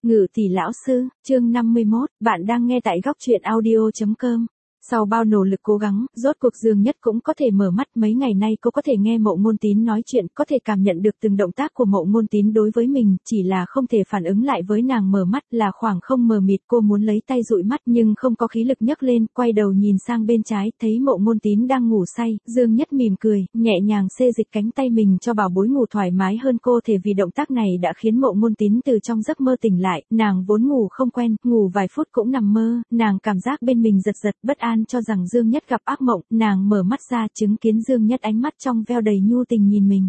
Ngự tỷ lão sư, chương 51, bạn đang nghe tại góc truyện audio.com. Sau bao nỗ lực cố gắng, rốt cuộc Dương Nhất cũng có thể mở mắt. Mấy ngày nay cô có thể nghe Mộ Ngôn Tín nói chuyện, có thể cảm nhận được từng động tác của Mộ Ngôn Tín đối với mình, chỉ là không thể phản ứng lại với nàng mở mắt, là khoảng không mờ mịt. Cô muốn lấy tay dụi mắt nhưng không có khí lực nhấc lên, quay đầu nhìn sang bên trái, thấy Mộ Ngôn Tín đang ngủ say. Dương Nhất mỉm cười, nhẹ nhàng xê dịch cánh tay mình cho bảo bối ngủ thoải mái hơn. Cô thể vì động tác này đã khiến Mộ Ngôn Tín từ trong giấc mơ tỉnh lại. Nàng vốn ngủ không quen, ngủ vài phút cũng nằm mơ, nàng cảm giác bên mình giật giật, bất an cho rằng Dương Nhất gặp ác mộng. Nàng mở mắt ra chứng kiến Dương Nhất ánh mắt trong veo đầy nhu tình nhìn mình.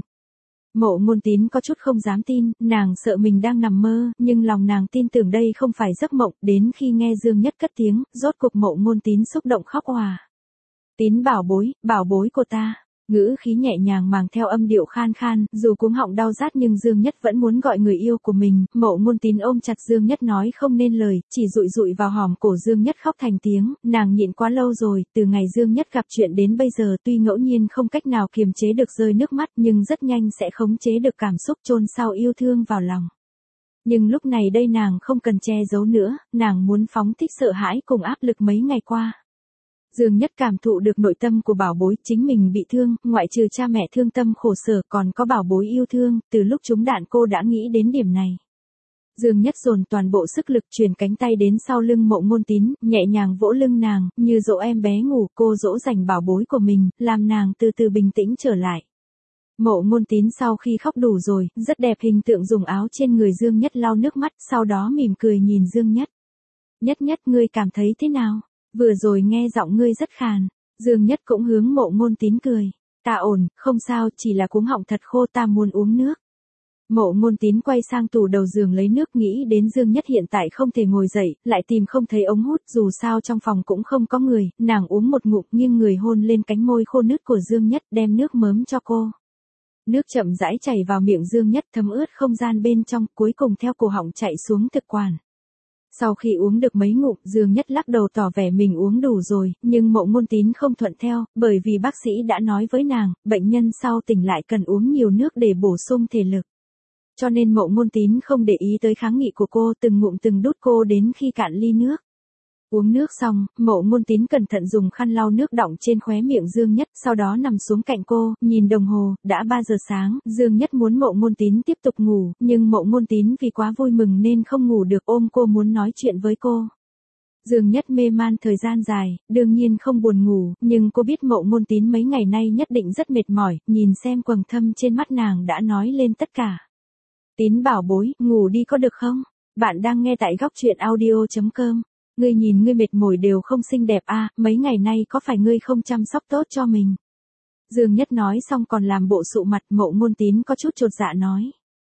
Mộ Ngôn Tín có chút không dám tin, nàng sợ mình đang nằm mơ, nhưng lòng nàng tin tưởng đây không phải giấc mộng. Đến khi nghe Dương Nhất cất tiếng, rốt cuộc Mộ Ngôn Tín xúc động khóc òa. Tín bảo bối của ta. Ngữ khí nhẹ nhàng mang theo âm điệu khan khan, dù cuống họng đau rát nhưng Dương Nhất vẫn muốn gọi người yêu của mình. Mộ Ngôn Tín ôm chặt Dương Nhất nói không nên lời, chỉ dụi dụi vào hòm cổ Dương Nhất khóc thành tiếng. Nàng nhịn quá lâu rồi, từ ngày Dương Nhất gặp chuyện đến bây giờ tuy ngẫu nhiên không cách nào kiềm chế được rơi nước mắt nhưng rất nhanh sẽ khống chế được cảm xúc chôn sau yêu thương vào lòng. Nhưng lúc này đây nàng không cần che giấu nữa, nàng muốn phóng thích sợ hãi cùng áp lực mấy ngày qua. Dương Nhất cảm thụ được nội tâm của bảo bối, chính mình bị thương, ngoại trừ cha mẹ thương tâm khổ sở còn có bảo bối yêu thương. Từ lúc trúng đạn cô đã nghĩ đến điểm này. Dương Nhất dồn toàn bộ sức lực, truyền cánh tay đến sau lưng Mộ Ngôn Tín, nhẹ nhàng vỗ lưng nàng, như dỗ em bé ngủ. Cô dỗ dành bảo bối của mình, làm nàng từ từ bình tĩnh trở lại. Mộ Ngôn Tín sau khi khóc đủ rồi, rất đẹp hình tượng dùng áo trên người Dương Nhất lau nước mắt, sau đó mỉm cười nhìn Dương Nhất. Nhất, ngươi cảm thấy thế nào? Vừa rồi nghe giọng ngươi rất khàn. Dương Nhất cũng hướng Mộ Ngôn Tín cười. Ta ổn, không sao, chỉ là cuống họng thật khô, ta muốn uống nước. Mộ Ngôn Tín quay sang tủ đầu giường lấy nước, nghĩ đến Dương Nhất hiện tại không thể ngồi dậy, lại tìm không thấy ống hút, dù sao trong phòng cũng không có người. Nàng uống một ngụm, nghiêng người hôn lên cánh môi khô nứt của Dương Nhất, đem nước mớm cho cô. Nước chậm rãi chảy vào miệng Dương Nhất, thấm ướt không gian bên trong, cuối cùng theo cổ họng chạy xuống thực quản. Sau khi uống được mấy ngụm, Dương Nhất lắc đầu tỏ vẻ mình uống đủ rồi, nhưng Mộ Ngôn Tín không thuận theo, bởi vì bác sĩ đã nói với nàng, bệnh nhân sau tỉnh lại cần uống nhiều nước để bổ sung thể lực. Cho nên Mộ Ngôn Tín không để ý tới kháng nghị của cô, từng ngụm từng đút cô đến khi cạn ly nước. Uống nước xong, Mộ Ngôn Tín cẩn thận dùng khăn lau nước đọng trên khóe miệng Dương Nhất, sau đó nằm xuống cạnh cô, nhìn đồng hồ, đã 3 giờ sáng. Dương Nhất muốn Mộ Ngôn Tín tiếp tục ngủ, nhưng Mộ Ngôn Tín vì quá vui mừng nên không ngủ được, ôm cô muốn nói chuyện với cô. Dương Nhất mê man thời gian dài, đương nhiên không buồn ngủ, nhưng cô biết Mộ Ngôn Tín mấy ngày nay nhất định rất mệt mỏi, nhìn xem quầng thâm trên mắt nàng đã nói lên tất cả. Tín bảo bối, ngủ đi có được không? Bạn đang nghe tại góc truyện audio.com. Ngươi nhìn ngươi mệt mỏi đều không xinh đẹp à, mấy ngày nay có phải ngươi không chăm sóc tốt cho mình? Dương Nhất nói xong còn làm bộ sụ mặt. Mộ Ngôn Tín có chút chột dạ nói.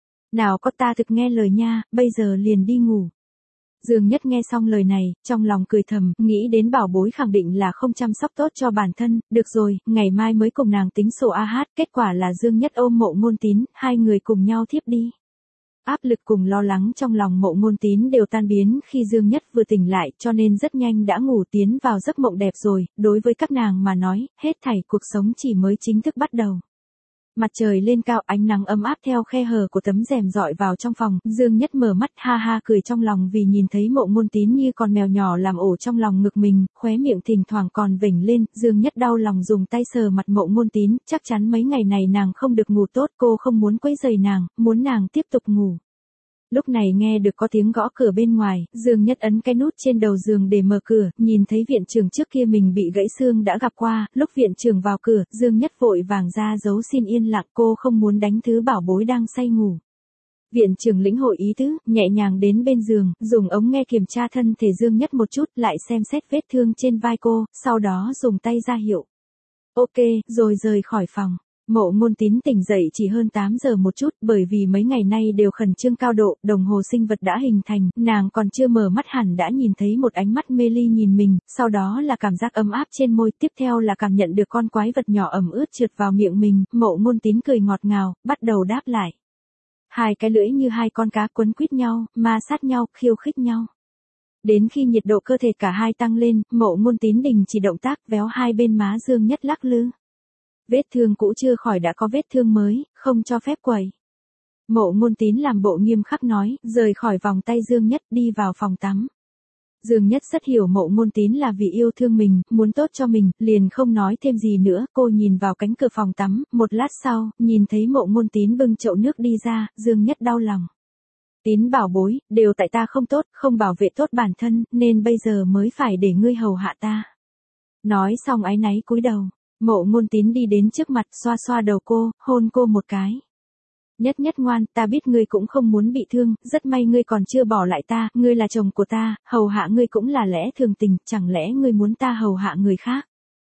Nào có, ta thực nghe lời nha, bây giờ liền đi ngủ. Dương Nhất nghe xong lời này, trong lòng cười thầm, nghĩ đến bảo bối khẳng định là không chăm sóc tốt cho bản thân. Được rồi, ngày mai mới cùng nàng tính sổ AH. Kết quả là Dương Nhất ôm Mộ Ngôn Tín, hai người cùng nhau thiếp đi. Áp lực cùng lo lắng trong lòng Mộ Ngôn Tín đều tan biến khi Dương Nhất vừa tỉnh lại, cho nên rất nhanh đã ngủ tiến vào giấc mộng đẹp rồi. Đối với các nàng mà nói, hết thảy cuộc sống chỉ mới chính thức bắt đầu. Mặt trời lên cao, ánh nắng ấm áp theo khe hở của tấm rèm rọi vào trong phòng. Dương Nhất mở mắt ha ha cười trong lòng vì nhìn thấy Mộ Ngôn Tín như con mèo nhỏ làm ổ trong lòng ngực mình, khóe miệng thỉnh thoảng còn vểnh lên. Dương Nhất đau lòng dùng tay sờ mặt Mộ Ngôn Tín, chắc chắn mấy ngày này nàng không được ngủ tốt, cô không muốn quấy rầy nàng, muốn nàng tiếp tục ngủ. Lúc này nghe được có tiếng gõ cửa bên ngoài, Dương Nhất ấn cái nút trên đầu giường để mở cửa, nhìn thấy viện trưởng trước kia mình bị gãy xương đã gặp qua. Lúc viện trưởng vào cửa, Dương Nhất vội vàng ra dấu xin yên lặng, cô không muốn đánh thứ bảo bối đang say ngủ. Viện trưởng lĩnh hội ý tứ, nhẹ nhàng đến bên giường, dùng ống nghe kiểm tra thân thể Dương Nhất một chút, lại xem xét vết thương trên vai cô, sau đó dùng tay ra hiệu. Ok, rồi rời khỏi phòng. Mộ Ngôn Tín tỉnh dậy chỉ hơn 8 giờ một chút, bởi vì mấy ngày nay đều khẩn trương cao độ, đồng hồ sinh vật đã hình thành, nàng còn chưa mở mắt hẳn đã nhìn thấy một ánh mắt mê ly nhìn mình, sau đó là cảm giác ấm áp trên môi, tiếp theo là cảm nhận được con quái vật nhỏ ẩm ướt trượt vào miệng mình. Mộ Ngôn Tín cười ngọt ngào, bắt đầu đáp lại. Hai cái lưỡi như hai con cá quấn quýt nhau, ma sát nhau, khiêu khích nhau. Đến khi nhiệt độ cơ thể cả hai tăng lên, Mộ Ngôn Tín đình chỉ động tác, véo hai bên má Dương Nhất lắc lư. Vết thương cũ chưa khỏi đã có vết thương mới, không cho phép quẩy. Mộ Ngôn Tín làm bộ nghiêm khắc nói, rời khỏi vòng tay Dương Nhất đi vào phòng tắm. Dương Nhất rất hiểu Mộ Ngôn Tín là vì yêu thương mình, muốn tốt cho mình, liền không nói thêm gì nữa, cô nhìn vào cánh cửa phòng tắm, một lát sau, nhìn thấy Mộ Ngôn Tín bưng chậu nước đi ra, Dương Nhất đau lòng. Tín bảo bối, đều tại ta không tốt, không bảo vệ tốt bản thân, nên bây giờ mới phải để ngươi hầu hạ ta. Nói xong áy náy cúi đầu, Mộ Ngôn Tín đi đến trước mặt xoa xoa đầu cô, hôn cô một cái. Nhất Nhất ngoan, ta biết ngươi cũng không muốn bị thương, rất may ngươi còn chưa bỏ lại ta, ngươi là chồng của ta, hầu hạ ngươi cũng là lẽ thường tình, chẳng lẽ ngươi muốn ta hầu hạ người khác.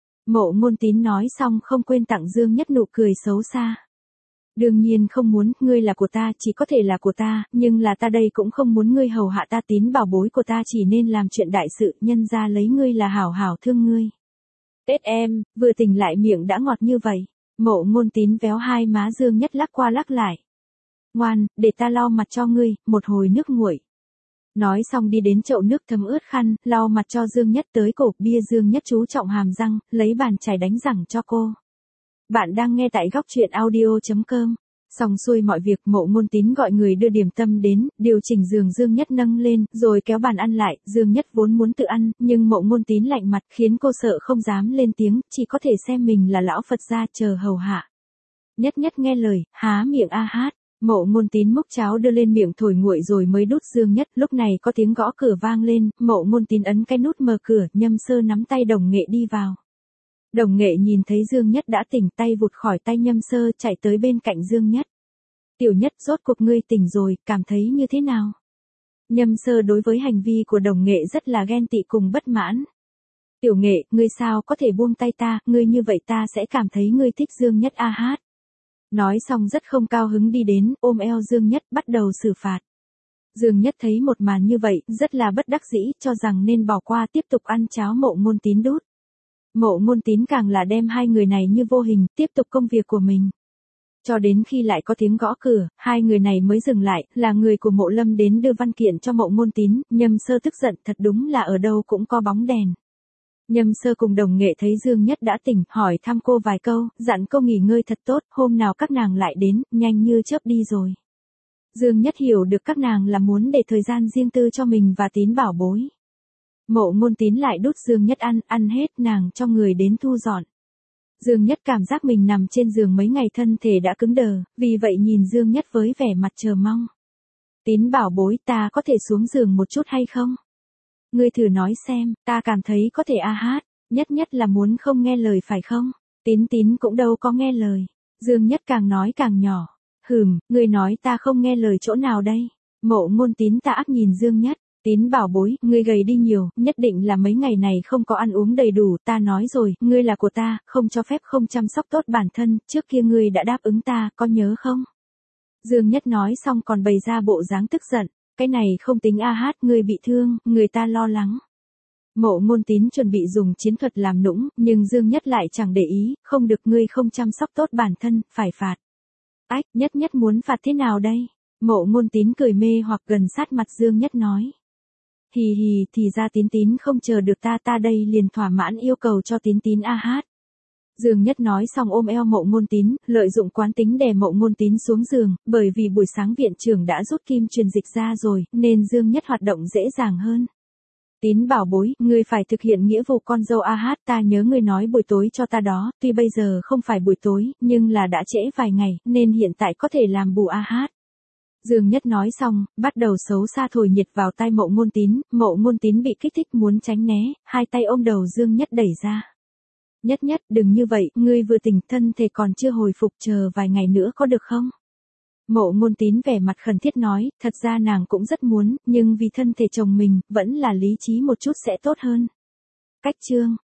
Mộ Ngôn Tín nói xong không quên tặng Dương Nhất nụ cười xấu xa. Đương nhiên không muốn, ngươi là của ta, chỉ có thể là của ta, nhưng là ta đây cũng không muốn ngươi hầu hạ ta, Tín bảo bối của ta chỉ nên làm chuyện đại sự, nhân ra lấy ngươi là hảo hảo thương ngươi. Tết em, vừa tỉnh lại miệng đã ngọt như vậy. Mộ Ngôn Tín véo hai má Dương Nhất lắc qua lắc lại. Ngoan, để ta lau mặt cho ngươi, một hồi nước nguội. Nói xong đi đến chậu nước thấm ướt khăn, lau mặt cho Dương Nhất tới cổ bia. Dương Nhất chú trọng hàm răng, lấy bàn chải đánh răng cho cô. Bạn đang nghe tại góc truyện audio.com. Xong xuôi mọi việc, Mộ Ngôn Tín gọi người đưa điểm tâm đến, điều chỉnh giường Dương Nhất nâng lên, rồi kéo bàn ăn lại. Dương Nhất vốn muốn tự ăn, nhưng Mộ Ngôn Tín lạnh mặt khiến cô sợ không dám lên tiếng, chỉ có thể xem mình là lão Phật gia chờ hầu hạ. Nhất Nhất nghe lời, há miệng a hát. Mộ Ngôn Tín múc cháo đưa lên miệng thổi nguội rồi mới đút Dương Nhất. Lúc này có tiếng gõ cửa vang lên, Mộ Ngôn Tín ấn cái nút mở cửa, Nhâm Sơ nắm tay Đồng Nghệ đi vào. Đồng Nghệ nhìn thấy Dương Nhất đã tỉnh, tay vụt khỏi tay Nhâm Sơ chạy tới bên cạnh Dương Nhất. Tiểu Nhất, rốt cuộc ngươi tỉnh rồi, cảm thấy như thế nào? Nhâm Sơ đối với hành vi của Đồng Nghệ rất là ghen tị cùng bất mãn. Tiểu Nghệ, ngươi sao có thể buông tay ta, ngươi như vậy ta sẽ cảm thấy ngươi thích Dương Nhất a hát. Nói xong rất không cao hứng đi đến, ôm eo Dương Nhất bắt đầu xử phạt. Dương Nhất thấy một màn như vậy, rất là bất đắc dĩ, cho rằng nên bỏ qua tiếp tục ăn cháo Mộ Ngôn Tín đút. Mộ Ngôn Tín càng là đem hai người này như vô hình, tiếp tục công việc của mình. Cho đến khi lại có tiếng gõ cửa, hai người này mới dừng lại, là người của Mộ Lâm đến đưa văn kiện cho Mộ Ngôn Tín. Nhâm Sơ tức giận, thật đúng là ở đâu cũng có bóng đèn. Nhâm Sơ cùng Đồng Nghệ thấy Dương Nhất đã tỉnh, hỏi thăm cô vài câu, dặn cô nghỉ ngơi thật tốt, hôm nào các nàng lại đến, nhanh như chớp đi rồi. Dương Nhất hiểu được các nàng là muốn để thời gian riêng tư cho mình và Tín bảo bối. Mộ Ngôn Tín lại đút Dương Nhất ăn hết, nàng cho người đến thu dọn. Dương Nhất cảm giác mình nằm trên giường mấy ngày thân thể đã cứng đờ, vì vậy nhìn Dương Nhất với vẻ mặt chờ mong. Tín bảo bối, ta có thể xuống giường một chút hay không? Ngươi thử nói xem, ta cảm thấy có thể a hát, Nhất là muốn không nghe lời phải không? Tín cũng đâu có nghe lời. Dương Nhất càng nói càng nhỏ. Ngươi nói ta không nghe lời chỗ nào đây? Mộ Ngôn Tín tà ác nhìn Dương Nhất. Tín bảo bối, ngươi gầy đi nhiều, nhất định là mấy ngày này không có ăn uống đầy đủ, ta nói rồi, ngươi là của ta, không cho phép không chăm sóc tốt bản thân, trước kia ngươi đã đáp ứng ta, có nhớ không? Dương Nhất nói xong còn bày ra bộ dáng tức giận, cái này không tính a hát, ngươi bị thương, người ta lo lắng. Mộ Ngôn Tín chuẩn bị dùng chiến thuật làm nũng, nhưng Dương Nhất lại chẳng để ý, không được, ngươi không chăm sóc tốt bản thân, phải phạt. Ách, Nhất muốn phạt thế nào đây? Mộ Ngôn Tín cười mê hoặc gần sát mặt Dương Nhất nói. Hì, thì ra Tín không chờ được ta đây liền thỏa mãn yêu cầu cho Tín a hát. Dương Nhất nói xong ôm eo Mộ Ngôn Tín, lợi dụng quán tính đè Mộ Ngôn Tín xuống giường, bởi vì buổi sáng viện trưởng đã rút kim truyền dịch ra rồi, nên Dương Nhất hoạt động dễ dàng hơn. Tín bảo bối, ngươi phải thực hiện nghĩa vụ con dâu a hát, ta nhớ ngươi nói buổi tối cho ta đó, tuy bây giờ không phải buổi tối, nhưng là đã trễ vài ngày, nên hiện tại có thể làm bù a hát. Dương Nhất nói xong, bắt đầu xấu xa thổi nhiệt vào tai Mộ Ngôn Tín bị kích thích muốn tránh né, hai tay ôm đầu Dương Nhất đẩy ra. Nhất, đừng như vậy, ngươi vừa tỉnh thân thể còn chưa hồi phục, chờ vài ngày nữa có được không? Mộ Ngôn Tín vẻ mặt khẩn thiết nói, thật ra nàng cũng rất muốn, nhưng vì thân thể chồng mình, vẫn là lý trí một chút sẽ tốt hơn. Cách chương